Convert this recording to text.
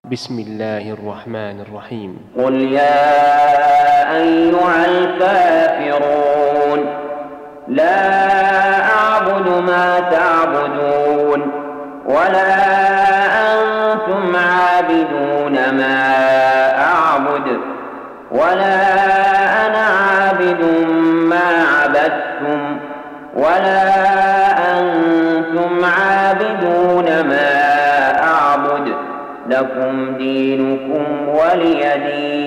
بسم الله الرحمن الرحيم. قل يا أيها الكافرون لا أعبد ما تعبدون ولا أنتم عابدون ما أعبد ولا أنا عابد ما عبدتم ولا أنتم عابدون ما أعبد لكم دينكم ولي دين.